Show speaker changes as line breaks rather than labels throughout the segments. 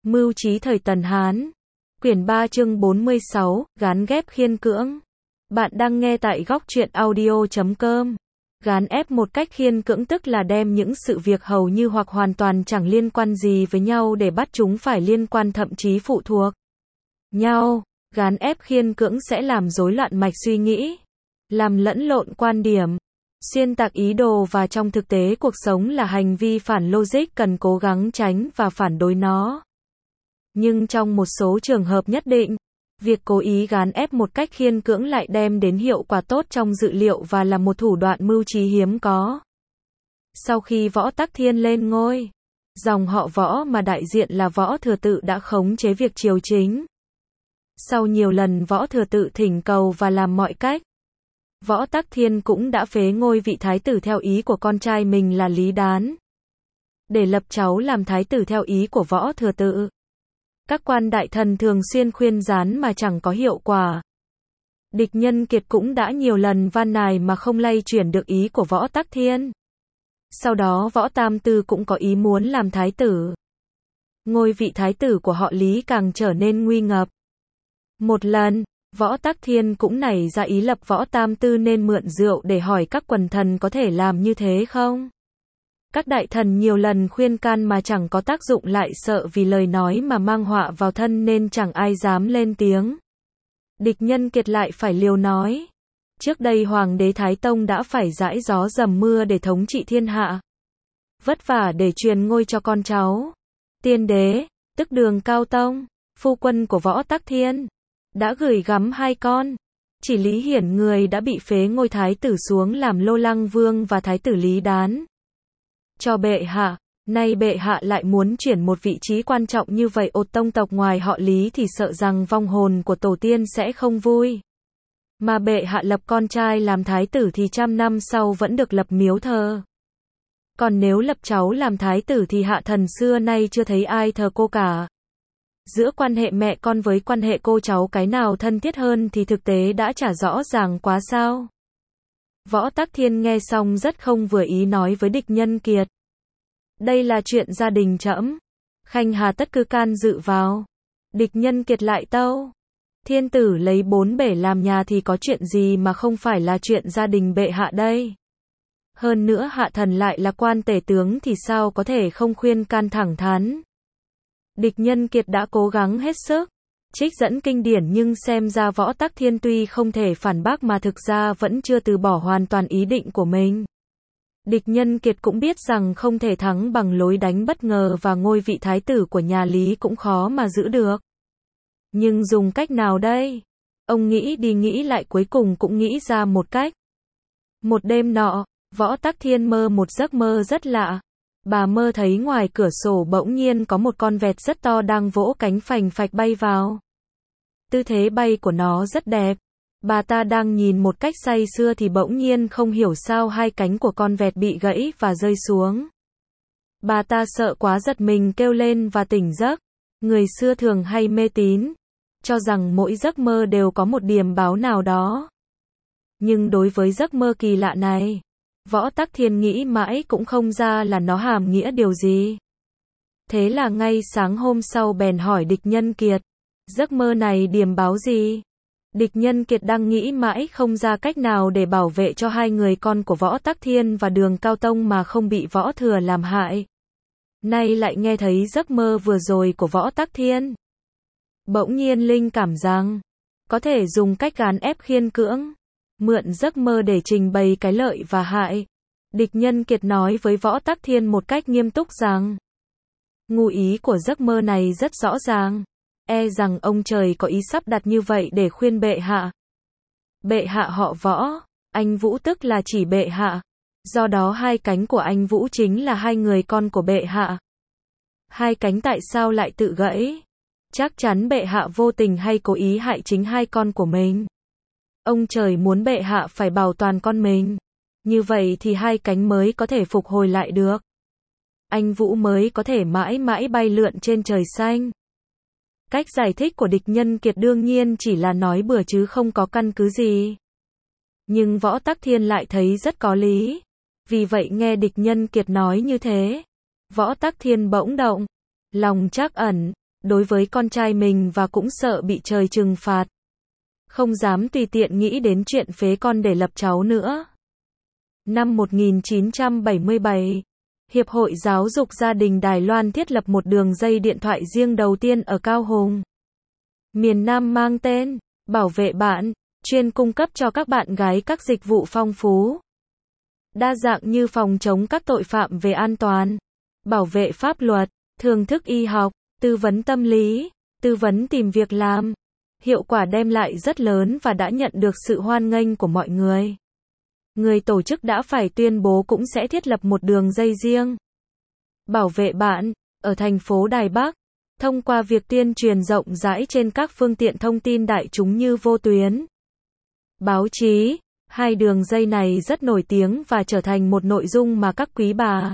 Mưu trí thời Tần Hán. Quyển 3 chương 46, gán ghép khiên cưỡng. Bạn đang nghe tại góc truyện audio.com. Gán ép một cách khiên cưỡng tức là đem những sự việc hầu như hoặc hoàn toàn chẳng liên quan gì với nhau để bắt chúng phải liên quan, thậm chí phụ thuộc nhau. Gán ép khiên cưỡng sẽ làm rối loạn mạch suy nghĩ, làm lẫn lộn quan điểm, xuyên tạc ý đồ, và trong thực tế cuộc sống là hành vi phản logic cần cố gắng tránh và phản đối nó. Nhưng trong một số trường hợp nhất định, việc cố ý gán ép một cách khiên cưỡng lại đem đến hiệu quả tốt trong dự liệu và là một thủ đoạn mưu trí hiếm có. Sau khi Võ Tắc Thiên lên ngôi, dòng họ Võ mà đại diện là Võ Thừa Tự đã khống chế việc triều chính. Sau nhiều lần Võ Thừa Tự thỉnh cầu và làm mọi cách, Võ Tắc Thiên cũng đã phế ngôi vị thái tử theo ý của con trai mình là Lý Đán, để lập cháu làm thái tử theo ý của Võ Thừa Tự. Các quan đại thần thường xuyên khuyên rán mà chẳng có hiệu quả. Địch Nhân Kiệt cũng đã nhiều lần van nài mà không lay chuyển được ý của Võ Tắc Thiên. Sau đó Võ Tam Tư cũng có ý muốn làm thái tử. Ngôi vị thái tử của họ Lý càng trở nên nguy ngập. Một lần, Võ Tắc Thiên cũng nảy ra ý lập Võ Tam Tư nên mượn rượu để hỏi các quần thần có thể làm như thế không. Các đại thần nhiều lần khuyên can mà chẳng có tác dụng, lại sợ vì lời nói mà mang họa vào thân nên chẳng ai dám lên tiếng. Địch Nhân Kiệt lại phải liều nói. Trước đây Hoàng đế Thái Tông đã phải dãi gió dầm mưa để thống trị thiên hạ, vất vả để truyền ngôi cho con cháu. Tiên đế, tức Đường Cao Tông, phu quân của Võ Tắc Thiên, đã gửi gắm hai con. Chỉ Lý Hiển người đã bị phế ngôi thái tử xuống làm Lô Lăng Vương và thái tử Lý Đán cho bệ hạ. Nay bệ hạ lại muốn chuyển một vị trí quan trọng như vậy ột tông tộc ngoài họ Lý thì sợ rằng vong hồn của tổ tiên sẽ không vui. Mà bệ hạ lập con trai làm thái tử thì trăm năm sau vẫn được lập miếu thờ. Còn nếu lập cháu làm thái tử thì hạ thần xưa nay chưa thấy ai thờ cô cả. Giữa quan hệ mẹ con với quan hệ cô cháu cái nào thân thiết hơn thì thực tế đã chả rõ ràng quá sao. Võ Tắc Thiên nghe xong rất không vừa ý nói với Địch Nhân Kiệt. Đây là chuyện gia đình trẫm, khanh hà tất cứ can dự vào. Địch Nhân Kiệt lại tâu. Thiên tử lấy bốn bể làm nhà thì có chuyện gì mà không phải là chuyện gia đình bệ hạ đây. Hơn nữa hạ thần lại là quan tể tướng thì sao có thể không khuyên can thẳng thắn. Địch Nhân Kiệt đã cố gắng hết sức trích dẫn kinh điển, nhưng xem ra Võ Tắc Thiên tuy không thể phản bác mà thực ra vẫn chưa từ bỏ hoàn toàn ý định của mình. Địch Nhân Kiệt cũng biết rằng không thể thắng bằng lối đánh bất ngờ và ngôi vị thái tử của nhà Lý cũng khó mà giữ được. Nhưng dùng cách nào đây? Ông nghĩ đi nghĩ lại cuối cùng cũng nghĩ ra một cách. Một đêm nọ, Võ Tắc Thiên mơ một giấc mơ rất lạ. Bà mơ thấy ngoài cửa sổ bỗng nhiên có một con vẹt rất to đang vỗ cánh phành phạch bay vào. Tư thế bay của nó rất đẹp. Bà ta đang nhìn một cách say sưa thì bỗng nhiên không hiểu sao hai cánh của con vẹt bị gãy và rơi xuống. Bà ta sợ quá giật mình kêu lên và tỉnh giấc. Người xưa thường hay mê tín, cho rằng mỗi giấc mơ đều có một điềm báo nào đó. Nhưng đối với giấc mơ kỳ lạ này, Võ Tắc Thiên nghĩ mãi cũng không ra là nó hàm nghĩa điều gì. Thế là ngay sáng hôm sau bèn hỏi Địch Nhân Kiệt, giấc mơ này điềm báo gì? Địch Nhân Kiệt đang nghĩ mãi không ra cách nào để bảo vệ cho hai người con của Võ Tắc Thiên và Đường Cao Tông mà không bị Võ Thừa làm hại. Nay lại nghe thấy giấc mơ vừa rồi của Võ Tắc Thiên. Bỗng nhiên linh cảm rằng có thể dùng cách gán ép khiên cưỡng, mượn giấc mơ để trình bày cái lợi và hại. Địch Nhân Kiệt nói với Võ Tắc Thiên một cách nghiêm túc rằng ngụ ý của giấc mơ này rất rõ ràng. E rằng ông trời có ý sắp đặt như vậy để khuyên bệ hạ. Bệ hạ họ Võ, anh Vũ tức là chỉ bệ hạ. Do đó hai cánh của anh Vũ chính là hai người con của bệ hạ. Hai cánh tại sao lại tự gãy? Chắc chắn bệ hạ vô tình hay cố ý hại chính hai con của mình. Ông trời muốn bệ hạ phải bảo toàn con mình. Như vậy thì hai cánh mới có thể phục hồi lại được. Anh Vũ mới có thể mãi mãi bay lượn trên trời xanh. Cách giải thích của Địch Nhân Kiệt đương nhiên chỉ là nói bừa chứ không có căn cứ gì. Nhưng Võ Tắc Thiên lại thấy rất có lý. Vì vậy nghe Địch Nhân Kiệt nói như thế, Võ Tắc Thiên bỗng động, lòng trắc ẩn, đối với con trai mình và cũng sợ bị trời trừng phạt. Không dám tùy tiện nghĩ đến chuyện phế con để lập cháu nữa. Năm 1977, Hiệp hội Giáo dục Gia đình Đài Loan thiết lập một đường dây điện thoại riêng đầu tiên ở Cao Hùng, miền Nam mang tên Bảo vệ bạn, chuyên cung cấp cho các bạn gái các dịch vụ phong phú, đa dạng như phòng chống các tội phạm về an toàn, bảo vệ pháp luật, thưởng thức y học, tư vấn tâm lý, tư vấn tìm việc làm. Hiệu quả đem lại rất lớn và đã nhận được sự hoan nghênh của mọi người. Người tổ chức đã phải tuyên bố cũng sẽ thiết lập một đường dây riêng. Bảo vệ bạn, ở thành phố Đài Bắc, thông qua việc tuyên truyền rộng rãi trên các phương tiện thông tin đại chúng như vô tuyến, báo chí. Hai đường dây này rất nổi tiếng và trở thành một nội dung mà các quý bà,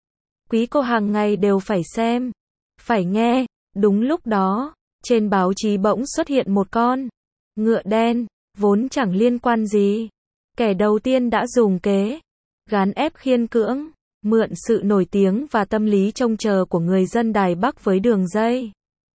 quý cô hàng ngày đều phải xem, phải nghe. Đúng lúc đó, trên báo chí bỗng xuất hiện một con ngựa đen, vốn chẳng liên quan gì. Kẻ đầu tiên đã dùng kế gán ép khiên cưỡng, mượn sự nổi tiếng và tâm lý trông chờ của người dân Đài Bắc với đường dây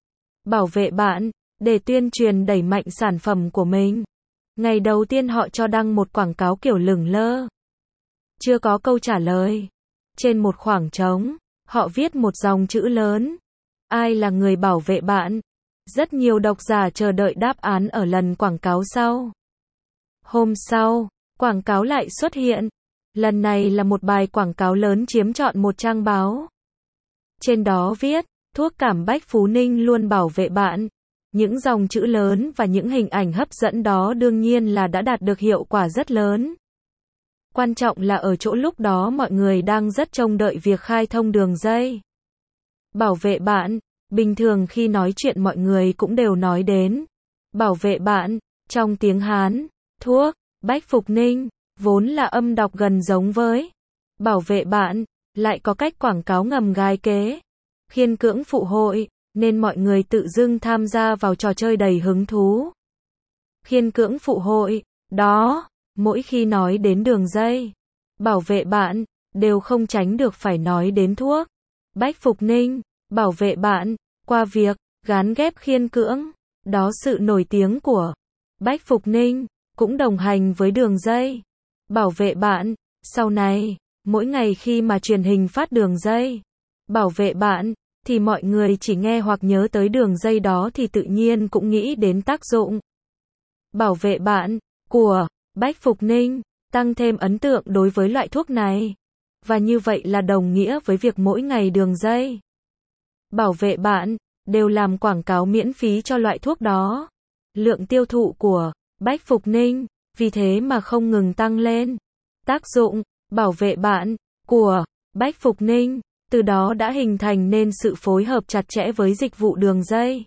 bảo vệ bạn, để tuyên truyền đẩy mạnh sản phẩm của mình. Ngày đầu tiên họ cho đăng một quảng cáo kiểu lửng lơ, chưa có câu trả lời. Trên một khoảng trống, họ viết một dòng chữ lớn: ai là người bảo vệ bạn? Rất nhiều độc giả chờ đợi đáp án ở lần quảng cáo sau. Hôm sau, quảng cáo lại xuất hiện. Lần này là một bài quảng cáo lớn chiếm trọn một trang báo. Trên đó viết, thuốc cảm Bách Phú Ninh luôn bảo vệ bạn. Những dòng chữ lớn và những hình ảnh hấp dẫn đó đương nhiên là đã đạt được hiệu quả rất lớn. Quan trọng là ở chỗ lúc đó mọi người đang rất trông đợi việc khai thông đường dây bảo vệ bạn. Bình thường khi nói chuyện mọi người cũng đều nói đến bảo vệ bạn trong tiếng Hán. Thuốc Bách Phục Ninh vốn là âm đọc gần giống với bảo vệ bạn, lại có cách quảng cáo ngầm gài kế khiên cưỡng phụ hội, nên mọi người tự dưng tham gia vào trò chơi đầy hứng thú. Khiên cưỡng phụ hội, đó, mỗi khi nói đến đường dây bảo vệ bạn, đều không tránh được phải nói đến thuốc Bách Phục Ninh, bảo vệ bạn, qua việc gán ghép khiên cưỡng. Đó, sự nổi tiếng của Bách Phục Ninh cũng đồng hành với đường dây bảo vệ bạn. Sau này, mỗi ngày khi mà truyền hình phát đường dây bảo vệ bạn, thì mọi người chỉ nghe hoặc nhớ tới đường dây đó thì tự nhiên cũng nghĩ đến tác dụng bảo vệ bạn của Bách Phục Ninh, tăng thêm ấn tượng đối với loại thuốc này. Và như vậy là đồng nghĩa với việc mỗi ngày đường dây bảo vệ bạn đều làm quảng cáo miễn phí cho loại thuốc đó. Lượng tiêu thụ của Bách Phục Ninh vì thế mà không ngừng tăng lên. Tác dụng bảo vệ bạn của Bách Phục Ninh từ đó đã hình thành nên sự phối hợp chặt chẽ với dịch vụ đường dây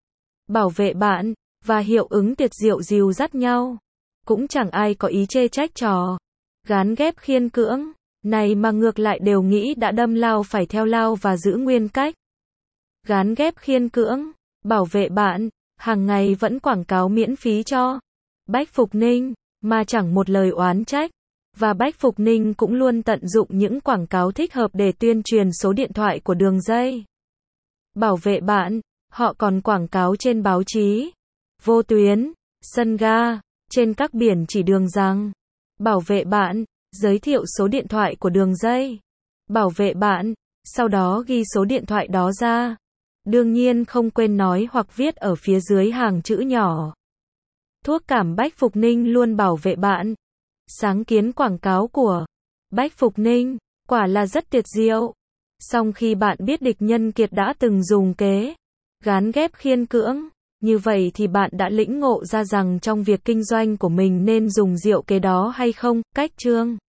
bảo vệ bạn, và hiệu ứng tuyệt diệu dìu dắt nhau. Cũng chẳng ai có ý chê trách trò gán ghép khiên cưỡng này, mà ngược lại đều nghĩ đã đâm lao phải theo lao và giữ nguyên cách gán ghép khiên cưỡng. Bảo vệ bạn hàng ngày vẫn quảng cáo miễn phí cho Bách Phục Ninh, mà chẳng một lời oán trách. Và Bách Phục Ninh cũng luôn tận dụng những quảng cáo thích hợp để tuyên truyền số điện thoại của đường dây bảo vệ bạn. Họ còn quảng cáo trên báo chí, vô tuyến, sân ga, trên các biển chỉ đường rằng bảo vệ bạn, giới thiệu số điện thoại của đường dây bảo vệ bạn, sau đó ghi số điện thoại đó ra. Đương nhiên không quên nói hoặc viết ở phía dưới hàng chữ nhỏ: thuốc cảm Bách Phục Ninh luôn bảo vệ bạn. Sáng kiến quảng cáo của Bách Phục Ninh quả là rất tuyệt diệu. Song khi bạn biết địch nhân kiệt đã từng dùng kế gán ghép khiên cưỡng, như vậy thì bạn đã lĩnh ngộ ra rằng trong việc kinh doanh của mình nên dùng diệu kế đó hay không. Cách chương